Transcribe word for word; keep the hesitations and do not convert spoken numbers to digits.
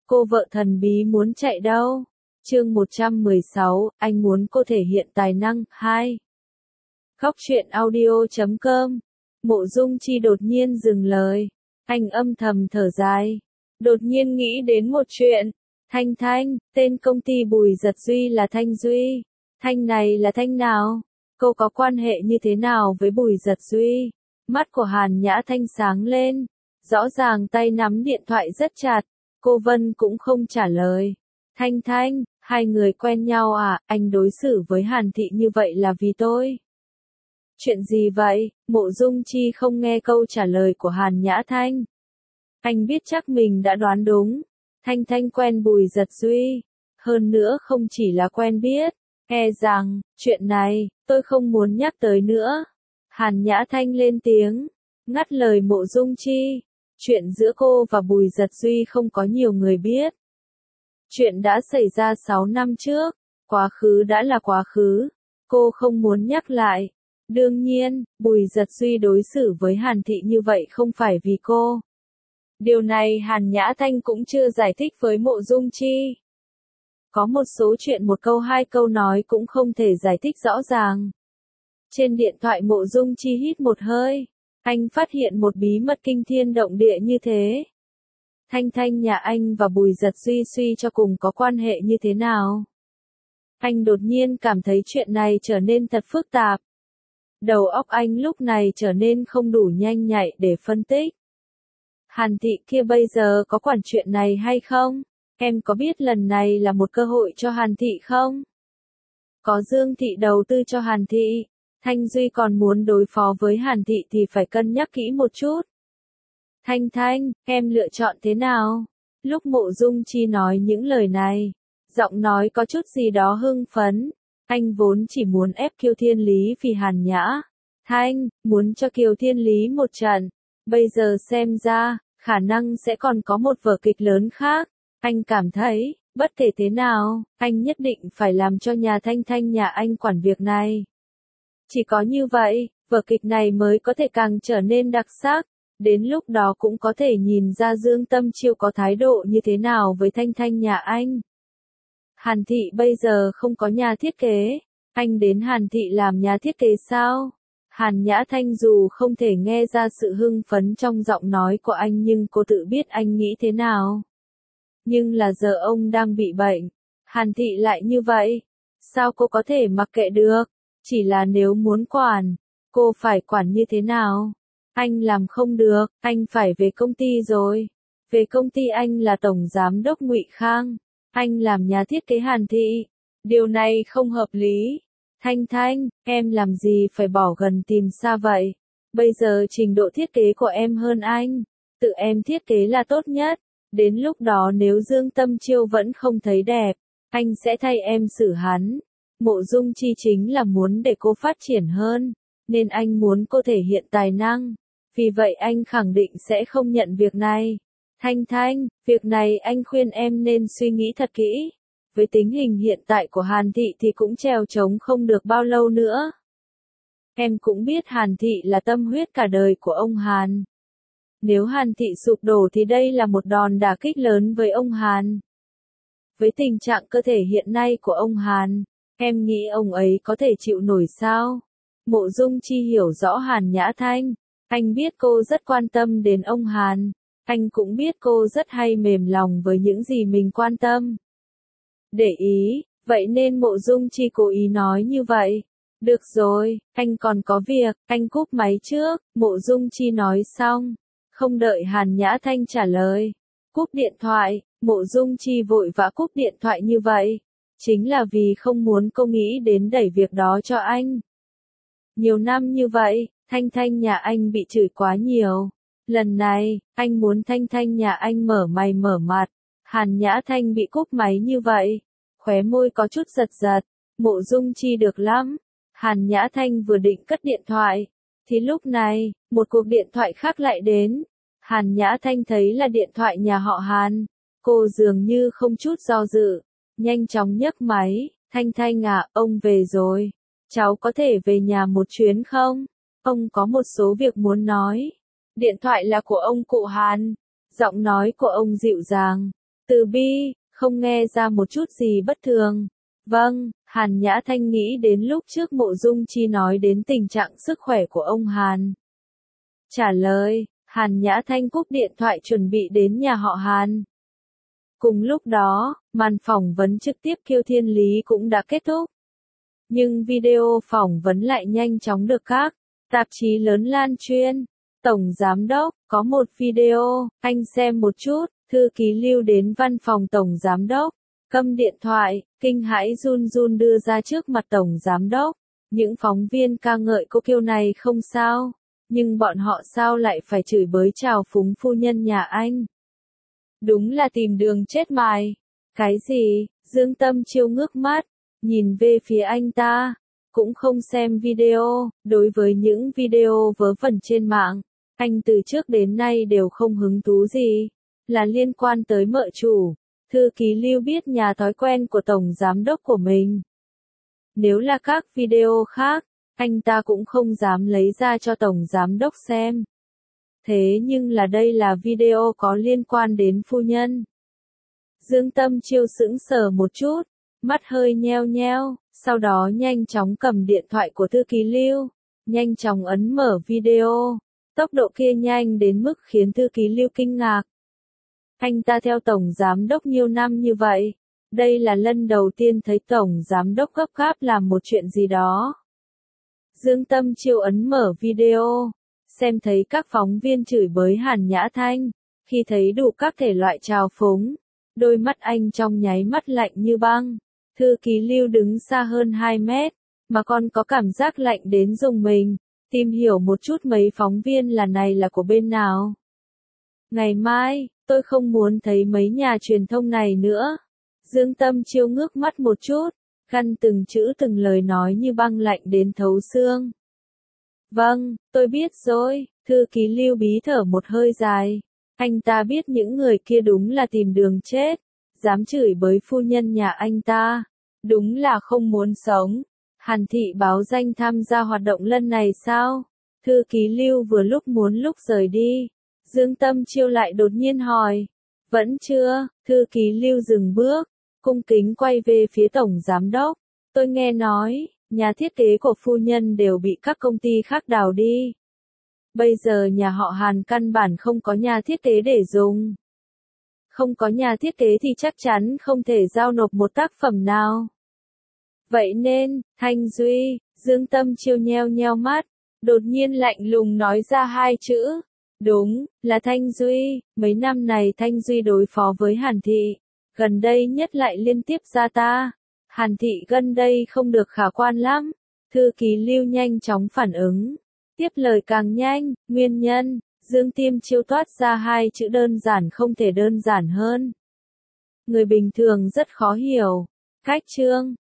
Cô vợ thần bí muốn chạy đâu? Chương một trăm mười sáu, anh muốn cô thể hiện tài năng. hai. Góc truyện audio chấm com. Mộ Dung Chi đột nhiên dừng lời. Anh âm thầm thở dài. Đột nhiên nghĩ đến một chuyện. Thanh Thanh, tên công ty Bùi Giật Duy là Thanh Duy. Thanh này là Thanh nào? Cô có quan hệ như thế nào với Bùi Giật Duy? Mắt của Hàn Nhã Thanh sáng lên. Rõ ràng tay nắm điện thoại rất chặt. Cô Vân cũng không trả lời. Thanh Thanh, hai người quen nhau à? Anh đối xử với Hàn Thị như vậy là vì tôi. Chuyện gì vậy? Mộ Dung Chi không nghe câu trả lời của Hàn Nhã Thanh. Anh biết chắc mình đã đoán đúng. Thanh Thanh quen Bùi Giật Duy. Hơn nữa không chỉ là quen biết. E rằng, chuyện này, tôi không muốn nhắc tới nữa. Hàn Nhã Thanh lên tiếng. Ngắt lời Mộ Dung Chi. Chuyện giữa cô và Bùi Giật Duy không có nhiều người biết. Chuyện đã xảy ra sáu năm trước. Quá khứ đã là quá khứ. Cô không muốn nhắc lại. Đương nhiên, Bùi Giật Duy đối xử với Hàn Thị như vậy không phải vì cô. Điều này Hàn Nhã Thanh cũng chưa giải thích với Mộ Dung Chi. Có một số chuyện một câu hai câu nói cũng không thể giải thích rõ ràng. Trên điện thoại Mộ Dung Chi hít một hơi. Anh phát hiện một bí mật kinh thiên động địa như thế. Thanh Thanh nhà anh và Bùi Giật Duy suy cho cùng có quan hệ như thế nào? Anh đột nhiên cảm thấy chuyện này trở nên thật phức tạp. Đầu óc anh lúc này trở nên không đủ nhanh nhạy để phân tích. Hàn Thị kia bây giờ có quản chuyện này hay không? Em có biết lần này là một cơ hội cho Hàn Thị không? Có Dương Thị đầu tư cho Hàn Thị. Thanh Duy còn muốn đối phó với Hàn Thị thì phải cân nhắc kỹ một chút. Thanh Thanh, em lựa chọn thế nào? Lúc Mộ Dung Chi nói những lời này, giọng nói có chút gì đó hưng phấn. Anh vốn chỉ muốn ép Kiều Thiên Lý vì Hàn Nhã Thanh, muốn cho Kiều Thiên Lý một trận. Bây giờ xem ra, khả năng sẽ còn có một vở kịch lớn khác. Anh cảm thấy, bất kể thế nào, anh nhất định phải làm cho nhà Thanh Thanh nhà anh quản việc này. Chỉ có như vậy, vở kịch này mới có thể càng trở nên đặc sắc. Đến lúc đó cũng có thể nhìn ra Dương Tâm Chiêu có thái độ như thế nào với Thanh Thanh nhà anh. Hàn Thị bây giờ không có nhà thiết kế. Anh đến Hàn Thị làm nhà thiết kế sao? Hàn Nhã Thanh dù không thể nghe ra sự hưng phấn trong giọng nói của anh nhưng cô tự biết anh nghĩ thế nào. Nhưng là giờ ông đang bị bệnh. Hàn Thị lại như vậy. Sao cô có thể mặc kệ được? Chỉ là nếu muốn quản, cô phải quản như thế nào? Anh làm không được, anh phải về công ty rồi. Về công ty anh là tổng giám đốc Ngụy Khang. Anh làm nhà thiết kế Hàn Thị. Điều này không hợp lý. Thanh Thanh, em làm gì phải bỏ gần tìm xa vậy? Bây giờ trình độ thiết kế của em hơn anh. Tự em thiết kế là tốt nhất. Đến lúc đó nếu Dương Tâm Chiêu vẫn không thấy đẹp, anh sẽ thay em xử hắn. Mộ Dung Chi chính là muốn để cô phát triển hơn, nên anh muốn cô thể hiện tài năng. Vì vậy anh khẳng định sẽ không nhận việc này. Thanh Thanh, việc này anh khuyên em nên suy nghĩ thật kỹ. Với tình hình hiện tại của Hàn Thị thì cũng trèo trống không được bao lâu nữa. Em cũng biết Hàn Thị là tâm huyết cả đời của ông Hàn. Nếu Hàn Thị sụp đổ thì đây là một đòn đả kích lớn với ông Hàn. Với tình trạng cơ thể hiện nay của ông Hàn, em nghĩ ông ấy có thể chịu nổi sao? Mộ Dung Chi hiểu rõ Hàn Nhã Thanh. Anh biết cô rất quan tâm đến ông Hàn. Anh cũng biết cô rất hay mềm lòng với những gì mình quan tâm. Để ý, vậy nên Mộ Dung Chi cố ý nói như vậy. Được rồi, anh còn có việc, anh cúp máy trước. Mộ Dung Chi nói xong. Không đợi Hàn Nhã Thanh trả lời. Cúp điện thoại, Mộ Dung Chi vội vã cúp điện thoại như vậy. Chính là vì không muốn cô nghĩ đến đẩy việc đó cho anh. Nhiều năm như vậy, Thanh Thanh nhà anh bị chửi quá nhiều. Lần này, anh muốn Thanh Thanh nhà anh mở mày mở mặt. Hàn Nhã Thanh bị cúp máy như vậy. Khóe môi có chút giật giật. Mộ Dung Chi được lắm. Hàn Nhã Thanh vừa định cất điện thoại. Thì lúc này, một cuộc điện thoại khác lại đến. Hàn Nhã Thanh thấy là điện thoại nhà họ Hàn. Cô dường như không chút do dự. Nhanh chóng nhấc máy. Thanh Thanh à, ông về rồi. Cháu có thể về nhà một chuyến không? Ông có một số việc muốn nói. Điện thoại là của ông cụ Hàn. Giọng nói của ông dịu dàng. Từ bi, không nghe ra một chút gì bất thường. Vâng, Hàn Nhã Thanh nghĩ đến lúc trước Mộ Dung Chi nói đến tình trạng sức khỏe của ông Hàn. Trả lời, Hàn Nhã Thanh cúp điện thoại chuẩn bị đến nhà họ Hàn. Cùng lúc đó, màn phỏng vấn trực tiếp Kiêu Thiên Lý cũng đã kết thúc. Nhưng video phỏng vấn lại nhanh chóng được các tạp chí lớn lan truyền. Tổng Giám Đốc, có một video, anh xem một chút, thư ký Lưu đến văn phòng Tổng Giám Đốc, cầm điện thoại, kinh hãi run run đưa ra trước mặt Tổng Giám Đốc. Những phóng viên ca ngợi cô Kiêu này không sao, nhưng bọn họ sao lại phải chửi bới trào phúng phu nhân nhà anh. Đúng là tìm đường chết mài. Cái gì? Dương Tâm Chiêu ngước mắt, nhìn về phía anh ta, cũng không xem video. Đối với những video vớ vẩn trên mạng, anh từ trước đến nay đều không hứng thú gì, là liên quan tới mợ chủ. Thư ký Lưu biết nhà thói quen của Tổng Giám Đốc của mình. Nếu là các video khác, anh ta cũng không dám lấy ra cho Tổng Giám Đốc xem. Thế nhưng là đây là video có liên quan đến phu nhân. Dương Tâm Chiêu sững sờ một chút, mắt hơi nheo nheo, sau đó nhanh chóng cầm điện thoại của thư ký Lưu, nhanh chóng ấn mở video. Tốc độ kia nhanh đến mức khiến thư ký Lưu kinh ngạc. Anh ta theo Tổng Giám Đốc nhiều năm như vậy, đây là lần đầu tiên thấy Tổng Giám Đốc gấp gáp làm một chuyện gì đó. Dương Tâm Chiêu ấn mở video, xem thấy các phóng viên chửi bới Hàn Nhã Thanh, khi thấy đủ các thể loại trào phúng, đôi mắt anh trong nháy mắt lạnh như băng. Thư ký Lưu đứng xa hơn hai mét, mà còn có cảm giác lạnh đến rùng mình, tìm hiểu một chút mấy phóng viên là này là của bên nào. Ngày mai, tôi không muốn thấy mấy nhà truyền thông này nữa. Dương Tâm Chiêu ngước mắt một chút, gằn từng chữ từng lời nói như băng lạnh đến thấu xương. Vâng, tôi biết rồi, thư ký Lưu bí thở một hơi dài. Anh ta biết những người kia đúng là tìm đường chết, dám chửi bới phu nhân nhà anh ta, đúng là không muốn sống. Hàn Thị báo danh tham gia hoạt động lần này sao? Thư ký Lưu vừa lúc muốn lúc rời đi. Dương Tâm Chiêu lại đột nhiên hỏi. Vẫn chưa, thư ký Lưu dừng bước, cung kính quay về phía Tổng Giám Đốc. Tôi nghe nói, nhà thiết kế của phu nhân đều bị các công ty khác đào đi. Bây giờ nhà họ Hàn căn bản không có nhà thiết kế để dùng. Không có nhà thiết kế thì chắc chắn không thể giao nộp một tác phẩm nào. Vậy nên, Thanh Duy, Dương Tâm Chiêu nheo nheo mắt, đột nhiên lạnh lùng nói ra hai chữ. Đúng, là Thanh Duy, mấy năm này Thanh Duy đối phó với Hàn Thị, gần đây nhất lại liên tiếp ra ta. Hàn Thị gần đây không được khả quan lắm. Thư ký Lưu nhanh chóng phản ứng, tiếp lời càng nhanh, nguyên nhân, Dương Tiêm Chiêu toát ra hai chữ đơn giản không thể đơn giản hơn. Người bình thường rất khó hiểu. Cách chương